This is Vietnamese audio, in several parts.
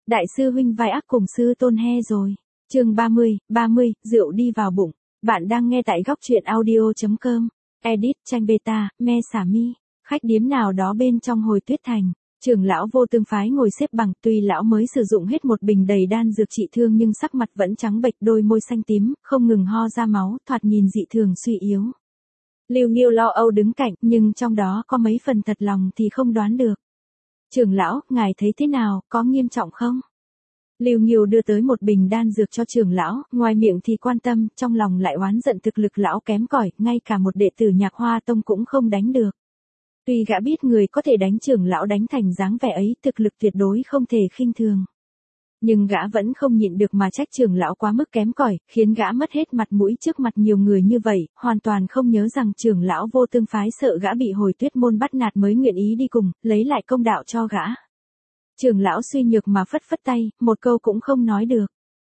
Đại sư huynh vai ác cùng sư tôn he rồi. Chương 30, rượu đi vào bụng. Bạn đang nghe tại góc truyện audio.com. Edit tranh beta, me xả mi. Khách điếm nào đó bên trong Hồi Tuyết Thành. Trưởng lão Vô Tương phái ngồi xếp bằng, tuy lão mới sử dụng hết một bình đầy đan dược trị thương nhưng sắc mặt vẫn trắng bệch, đôi môi xanh tím, không ngừng ho ra máu, thoạt nhìn dị thường suy yếu. Lưu Nghiêu lo âu đứng cạnh, nhưng trong đó có mấy phần thật lòng thì không đoán được. Trưởng lão, ngài thấy thế nào, có nghiêm trọng không? Lưu Nghiêu đưa tới một bình đan dược cho trưởng lão, ngoài miệng thì quan tâm, trong lòng lại oán giận thực lực lão kém cỏi, ngay cả một đệ tử Nhạc Hoa Tông cũng không đánh được. Tuy gã biết người có thể đánh trưởng lão đánh thành dáng vẻ ấy, thực lực tuyệt đối không thể khinh thường. Nhưng gã vẫn không nhịn được mà trách trưởng lão quá mức kém cỏi, khiến gã mất hết mặt mũi trước mặt nhiều người như vậy, hoàn toàn không nhớ rằng trưởng lão Vô Tương phái sợ gã bị Hồi Tuyết môn bắt nạt mới nguyện ý đi cùng, lấy lại công đạo cho gã. Trưởng lão suy nhược mà phất phất tay, một câu cũng không nói được.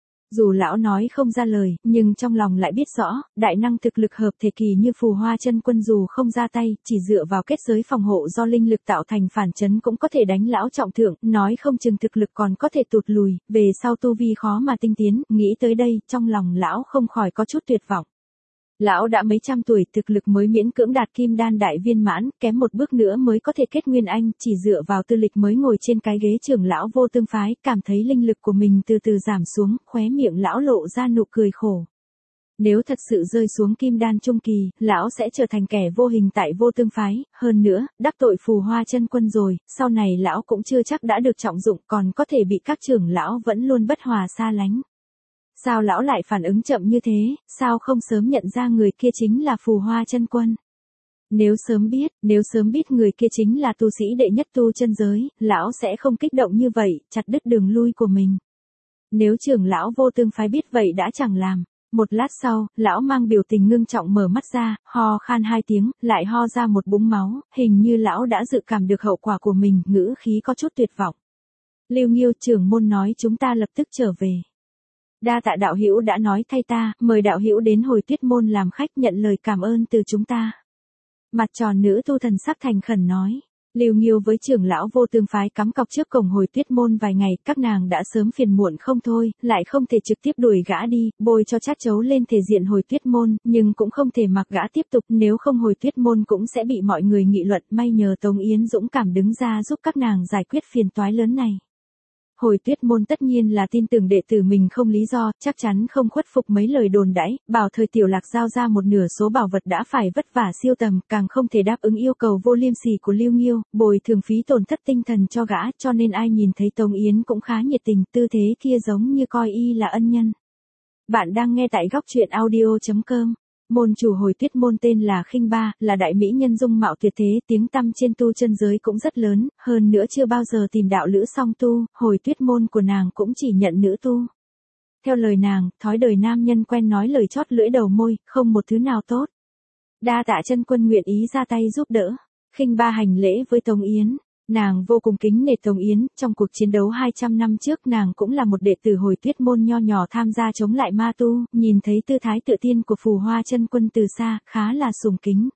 Dù lão nói không ra lời, nhưng trong lòng lại biết rõ, đại năng thực lực hợp thể kỳ như Phù Hoa Chân Quân dù không ra tay, chỉ dựa vào kết giới phòng hộ do linh lực tạo thành phản chấn cũng có thể đánh lão trọng thương, nói không chừng thực lực còn có thể tụt lùi, về sau tu vi khó mà tinh tiến, nghĩ tới đây, trong lòng lão không khỏi có chút tuyệt vọng. Lão đã mấy trăm tuổi, thực lực mới miễn cưỡng đạt kim đan đại viên mãn, kém một bước nữa mới có thể kết nguyên anh, chỉ dựa vào tư lịch mới ngồi trên cái ghế trưởng lão Vô Tương phái, cảm thấy linh lực của mình từ từ giảm xuống, khóe miệng lão lộ ra nụ cười khổ. Nếu thật sự rơi xuống kim đan trung kỳ, lão sẽ trở thành kẻ vô hình tại Vô Tương phái, hơn nữa, đắc tội Phù Hoa Chân Quân rồi, sau này lão cũng chưa chắc đã được trọng dụng, còn có thể bị các trưởng lão vẫn luôn bất hòa xa lánh. Sao lão lại phản ứng chậm như thế, sao không sớm nhận ra người kia chính là Phù Hoa Chân Quân? Nếu sớm biết người kia chính là tu sĩ đệ nhất tu chân giới, lão sẽ không kích động như vậy, chặt đứt đường lui của mình. Nếu trưởng lão Vô Tương phái biết vậy đã chẳng làm. Một lát sau, lão mang biểu tình ngưng trọng mở mắt ra, ho khan 2 tiếng, lại ho ra một búng máu, hình như lão đã dự cảm được hậu quả của mình, ngữ khí có chút tuyệt vọng. Lưu Nghiêu trưởng môn nói chúng ta lập tức trở về. Đa tạ đạo hữu đã nói thay ta, mời đạo hữu đến Hồi Tuyết môn làm khách, nhận lời cảm ơn từ chúng ta. Mặt tròn nữ tu thần sắc thành khẩn nói. Lưu Nghiêu với trưởng lão Vô Tương phái cắm cọc trước cổng Hồi Tuyết môn vài ngày, các nàng đã sớm phiền muộn không thôi, lại không thể trực tiếp đuổi gã đi, bôi cho chát chấu lên thể diện Hồi Tuyết môn, nhưng cũng không thể mặc gã tiếp tục, nếu không Hồi Tuyết môn cũng sẽ bị mọi người nghị luận, may nhờ Tống Yến dũng cảm đứng ra giúp các nàng giải quyết phiền toái lớn này. Hồi Tuyết môn tất nhiên là tin tưởng đệ tử mình không lý do, chắc chắn không khuất phục mấy lời đồn đãi, bảo thời Tiểu Lạc giao ra một nửa số bảo vật đã phải vất vả siêu tầm, càng không thể đáp ứng yêu cầu vô liêm sỉ của Lưu Nghiêu, bồi thường phí tổn thất tinh thần cho gã, cho nên ai nhìn thấy Tống Yến cũng khá nhiệt tình, tư thế kia giống như coi y là ân nhân. Bạn đang nghe tại góc truyện audio.com. Môn chủ Hồi Tuyết môn tên là Khinh Ba, là đại mỹ nhân dung mạo tuyệt thế, tiếng tăm trên tu chân giới cũng rất lớn, hơn nữa chưa bao giờ tìm đạo lữ song tu, Hồi Tuyết môn của nàng cũng chỉ nhận nữ tu. Theo lời nàng, thói đời nam nhân quen nói lời chót lưỡi đầu môi, không một thứ nào tốt. Đa tạ chân quân nguyện ý ra tay giúp đỡ. Khinh Ba hành lễ với Tống Yến. Nàng vô cùng kính nể Tống Yến, trong cuộc chiến đấu 200 năm trước nàng cũng là một đệ tử Hồi Tuyết môn nho nhỏ tham gia chống lại ma tu, nhìn thấy tư thái tự tiên của Phù Hoa Chân Quân từ xa, khá là sùng kính.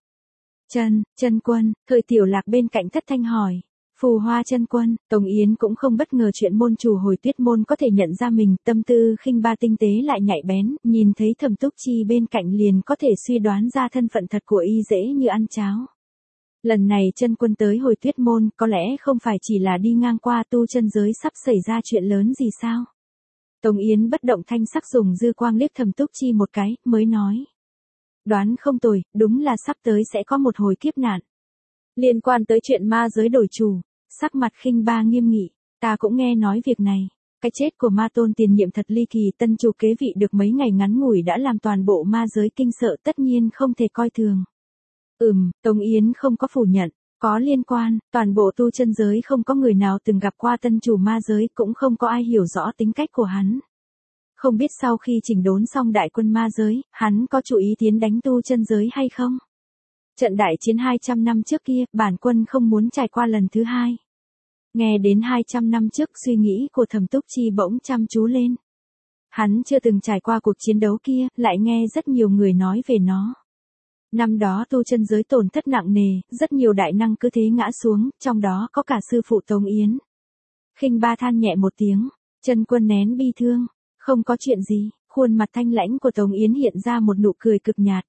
Chân quân, thời Tiểu Lạc bên cạnh thất thanh hỏi. Phù Hoa Chân Quân, Tống Yến cũng không bất ngờ chuyện môn chủ Hồi Tuyết môn có thể nhận ra mình, tâm tư Khinh Ba tinh tế lại nhạy bén, nhìn thấy Thẩm Túc Chi bên cạnh liền có thể suy đoán ra thân phận thật của y dễ như ăn cháo. Lần này chân quân tới Hồi Tuyết môn, có lẽ không phải chỉ là đi ngang qua, tu chân giới sắp xảy ra chuyện lớn gì sao? Tống Yến bất động thanh sắc dùng dư quang liếc Thẩm Túc Chi một cái, mới nói. Đoán không tồi, đúng là sắp tới sẽ có một hồi kiếp nạn. Liên quan tới chuyện ma giới đổi chủ, sắc mặt Khinh Ba nghiêm nghị, ta cũng nghe nói việc này. Cái chết của ma tôn tiền nhiệm thật ly kỳ, tân chủ kế vị được mấy ngày ngắn ngủi đã làm toàn bộ ma giới kinh sợ, tất nhiên không thể coi thường. Tống Yến không có phủ nhận, có liên quan, toàn bộ tu chân giới không có người nào từng gặp qua tân chủ ma giới, cũng không có ai hiểu rõ tính cách của hắn. Không biết sau khi chỉnh đốn xong đại quân ma giới, hắn có chủ ý tiến đánh tu chân giới hay không? Trận đại chiến 200 năm trước kia, bản quân không muốn trải qua lần thứ hai. Nghe đến 200 năm trước, suy nghĩ của Thẩm Túc Chi bỗng chăm chú lên. Hắn chưa từng trải qua cuộc chiến đấu kia, lại nghe rất nhiều người nói về nó. Năm đó tu chân giới tổn thất nặng nề, rất nhiều đại năng cứ thế ngã xuống, trong đó có cả sư phụ Tống Yến. Khinh Ba than nhẹ một tiếng. Chân Quân nén bi thương. Không có chuyện gì, khuôn mặt thanh lãnh của Tống Yến hiện ra một nụ cười cực nhạt.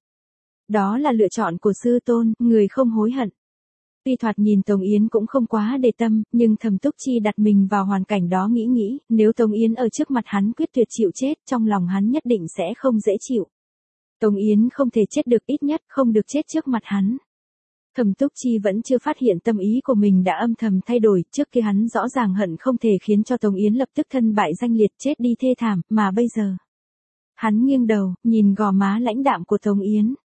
Đó là lựa chọn của sư tôn, người không hối hận. Tuy thoạt nhìn Tống Yến cũng không quá để tâm, nhưng Thẩm Túc Chi đặt mình vào hoàn cảnh đó nghĩ, nếu Tống Yến ở trước mặt hắn quyết tuyệt chịu chết, trong lòng hắn nhất định sẽ không dễ chịu. Tống Yến không thể chết được, ít nhất không được chết trước mặt hắn. Thẩm Túc Chi vẫn chưa phát hiện tâm ý của mình đã âm thầm thay đổi, trước kia hắn rõ ràng hận không thể khiến cho Tống Yến lập tức thân bại danh liệt chết đi thê thảm, mà bây giờ. Hắn nghiêng đầu, nhìn gò má lãnh đạm của Tống Yến.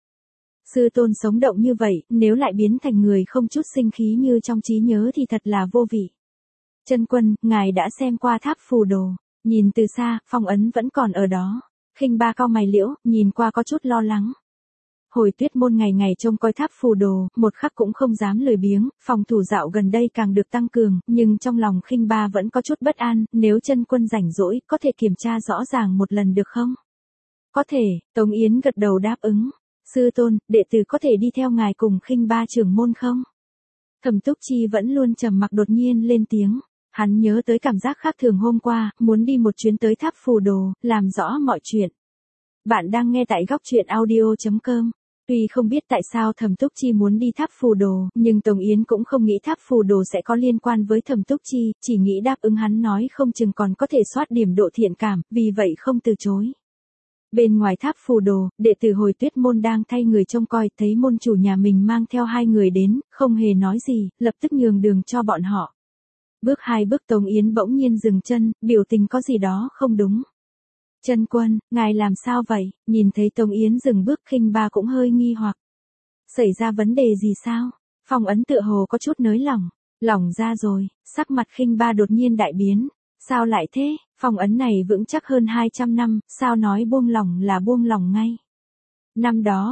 Sư tôn sống động như vậy, nếu lại biến thành người không chút sinh khí như trong trí nhớ thì thật là vô vị. Chân Quân, ngài đã xem qua tháp phù đồ, nhìn từ xa, phong ấn vẫn còn ở đó. Khinh Ba cau mày liễu, nhìn qua có chút lo lắng. Hồi Tuyết Môn ngày ngày trông coi tháp phù đồ, một khắc cũng không dám lười biếng, phòng thủ dạo gần đây càng được tăng cường, nhưng trong lòng Khinh Ba vẫn có chút bất an, nếu Chân Quân rảnh rỗi, có thể kiểm tra rõ ràng một lần được không? Có thể, Tống Yến gật đầu đáp ứng. Sư tôn, đệ tử có thể đi theo ngài cùng Khinh Ba trưởng môn không? Thẩm Túc Chi vẫn luôn trầm mặc, đột nhiên lên tiếng. Hắn nhớ tới cảm giác khác thường hôm qua, muốn đi một chuyến tới tháp phù đồ, làm rõ mọi chuyện. Bạn đang nghe tại góc truyện audio.com. Tuy không biết tại sao Thẩm Túc Chi muốn đi tháp phù đồ, nhưng Tống Yến cũng không nghĩ tháp phù đồ sẽ có liên quan với Thẩm Túc Chi, chỉ nghĩ đáp ứng hắn nói không chừng còn có thể soát điểm độ thiện cảm, vì vậy không từ chối. Bên ngoài tháp phù đồ, đệ tử Hồi Tuyết Môn đang thay người trông coi, thấy môn chủ nhà mình mang theo 2 người đến, không hề nói gì, lập tức nhường đường cho bọn họ. Bước 2 bước Tống Yến bỗng nhiên dừng chân, biểu tình có gì đó không đúng. Chân Quân, ngài làm sao vậy? Nhìn thấy Tống Yến dừng bước, Khinh Ba cũng hơi nghi hoặc. Xảy ra vấn đề gì sao? Phong ấn tựa hồ có chút nới lỏng. Lỏng ra rồi, sắc mặt Khinh Ba đột nhiên đại biến. Sao lại thế? Phong ấn này vững chắc hơn 200 năm, sao nói buông lỏng là buông lỏng ngay? Năm đó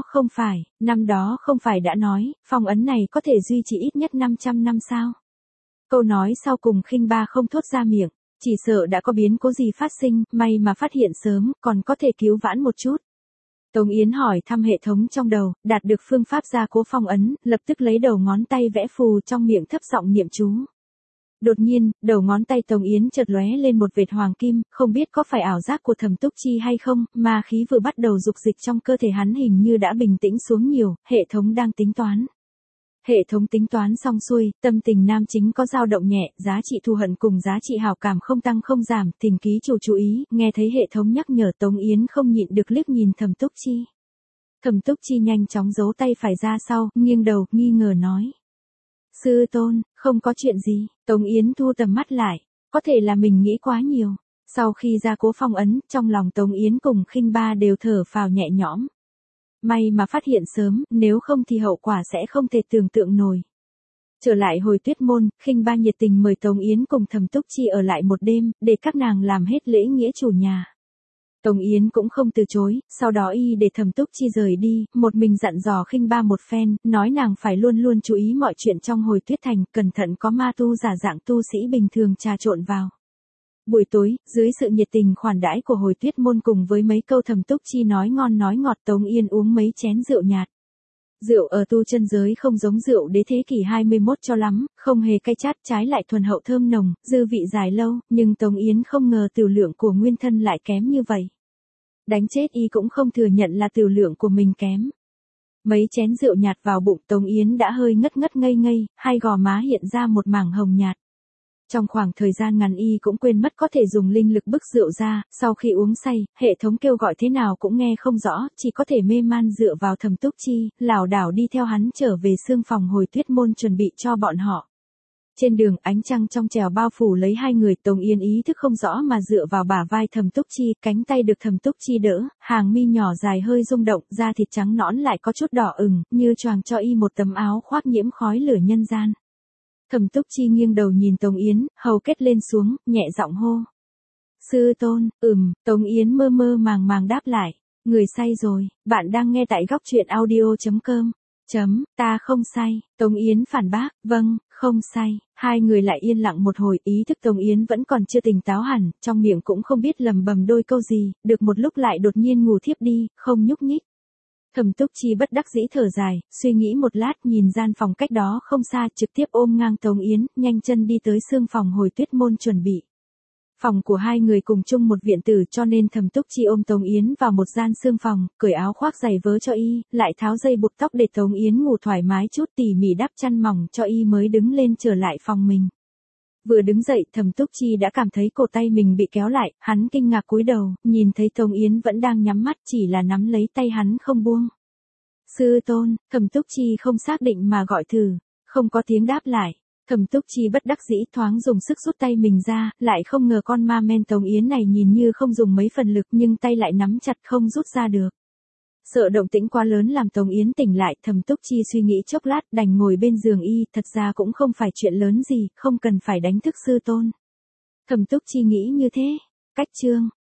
không phải đã nói, phong ấn này có thể duy trì ít nhất 500 năm sao? Câu nói sau cùng Khinh Ba không thốt ra miệng, chỉ sợ đã có biến cố gì phát sinh, may mà phát hiện sớm, còn có thể cứu vãn một chút. Tống Yến hỏi thăm hệ thống trong đầu, đạt được phương pháp gia cố phong ấn, lập tức lấy đầu ngón tay vẽ phù, trong miệng thấp giọng niệm chú. Đột nhiên, đầu ngón tay Tống Yến chợt lóe lên một vệt hoàng kim, không biết có phải ảo giác của Thẩm Túc Chi hay không, mà khí vừa bắt đầu dục dịch trong cơ thể hắn hình như đã bình tĩnh xuống nhiều, hệ thống đang tính toán. Hệ thống tính toán xong xuôi, tâm tình nam chính có dao động nhẹ, giá trị thù hận cùng giá trị hảo cảm không tăng không giảm, Thỉnh ký chủ chú ý, nghe thấy hệ thống nhắc nhở Tống Yến không nhịn được liếc nhìn Thẩm Túc Chi. Thẩm Túc Chi nhanh chóng giấu tay phải ra sau, nghiêng đầu, nghi ngờ nói. Sư tôn, không có chuyện gì, Tống Yến thu tầm mắt lại, có thể là mình nghĩ quá nhiều. Sau khi gia cố phong ấn, trong lòng Tống Yến cùng Khinh Ba đều thở phào nhẹ nhõm. May mà phát hiện sớm, nếu không thì hậu quả sẽ không thể tưởng tượng nổi. Trở lại Hồi Tuyết Môn, Khinh Ba nhiệt tình mời Tống Yến cùng Thẩm Túc Chi ở lại một đêm, để các nàng làm hết lễ nghĩa chủ nhà. Tống Yến cũng không từ chối, sau đó y để Thẩm Túc Chi rời đi, một mình dặn dò Khinh Ba một phen, nói nàng phải luôn luôn chú ý mọi chuyện trong Hồi Tuyết Thành, cẩn thận có ma tu giả dạng tu sĩ bình thường trà trộn vào. Buổi tối, dưới sự nhiệt tình khoản đãi của Hồi Tuyết Môn cùng với mấy câu Thẩm Túc Chi nói ngon nói ngọt, Tống Yến uống mấy chén rượu nhạt. Rượu ở tu chân giới không giống rượu đế thế kỷ 21 cho lắm, không hề cay chát, trái lại thuần hậu thơm nồng, dư vị dài lâu, nhưng Tống Yến không ngờ tửu lượng của nguyên thân lại kém như vậy. Đánh chết y cũng không thừa nhận là tửu lượng của mình kém. Mấy chén rượu nhạt vào bụng, Tống Yến đã hơi ngất ngất ngây ngây, hai gò má hiện ra một mảng hồng nhạt. Trong khoảng thời gian ngắn y cũng quên mất có thể dùng linh lực bức rượu ra, sau khi uống say, hệ thống kêu gọi thế nào cũng nghe không rõ, chỉ có thể mê man dựa vào Thẩm Túc Chi, lảo đảo đi theo hắn trở về xương phòng Hồi Tuyết Môn chuẩn bị cho bọn họ. Trên đường, ánh trăng trong trẻo bao phủ lấy hai người, Tống Yến ý thức không rõ mà dựa vào bả vai Thẩm Túc Chi, cánh tay được Thẩm Túc Chi đỡ, hàng mi nhỏ dài hơi rung động, da thịt trắng nõn lại có chút đỏ ửng, như choàng cho y một tấm áo khoác nhiễm khói lửa nhân gian. Thẩm Túc Chi nghiêng đầu nhìn Tống Yến, hầu kết lên xuống, nhẹ giọng hô. Sư tôn, Tống Yến mơ mơ màng màng đáp lại. Người say rồi, bạn đang nghe tại góc truyện audio.com. Ta không say, Tống Yến phản bác, vâng, không say. Hai người lại yên lặng một hồi, ý thức Tống Yến vẫn còn chưa tỉnh táo hẳn, trong miệng cũng không biết lầm bầm đôi câu gì, được một lúc lại đột nhiên ngủ thiếp đi, không nhúc nhích. Thẩm Túc Chi bất đắc dĩ thở dài, suy nghĩ một lát nhìn gian phòng cách đó không xa, trực tiếp ôm ngang Tống Yến, nhanh chân đi tới xương phòng Hồi Tuyết Môn chuẩn bị. Phòng của hai người cùng chung một viện tử cho nên Thẩm Túc Chi ôm Tống Yến vào một gian xương phòng, cởi áo khoác giày vớ cho y, lại tháo dây buộc tóc để Tống Yến ngủ thoải mái chút, tỉ mỉ đắp chăn mỏng cho y mới đứng lên trở lại phòng mình. Vừa đứng dậy Thẩm Túc Chi đã cảm thấy cổ tay mình bị kéo lại, hắn kinh ngạc cúi đầu, nhìn thấy Tống Yến vẫn đang nhắm mắt, chỉ là nắm lấy tay hắn không buông. Sư tôn, Thẩm Túc Chi không xác định mà gọi thử, không có tiếng đáp lại. Thẩm Túc Chi bất đắc dĩ thoáng dùng sức rút tay mình ra, lại không ngờ con ma men Tống Yến này nhìn như không dùng mấy phần lực nhưng tay lại nắm chặt không rút ra được. Sợ động tĩnh quá lớn làm Tống Yến tỉnh lại, Thẩm Túc Chi suy nghĩ chốc lát đành ngồi bên giường y, thật ra cũng không phải chuyện lớn gì, không cần phải đánh thức sư tôn. Thẩm Túc Chi nghĩ như thế. Cách chương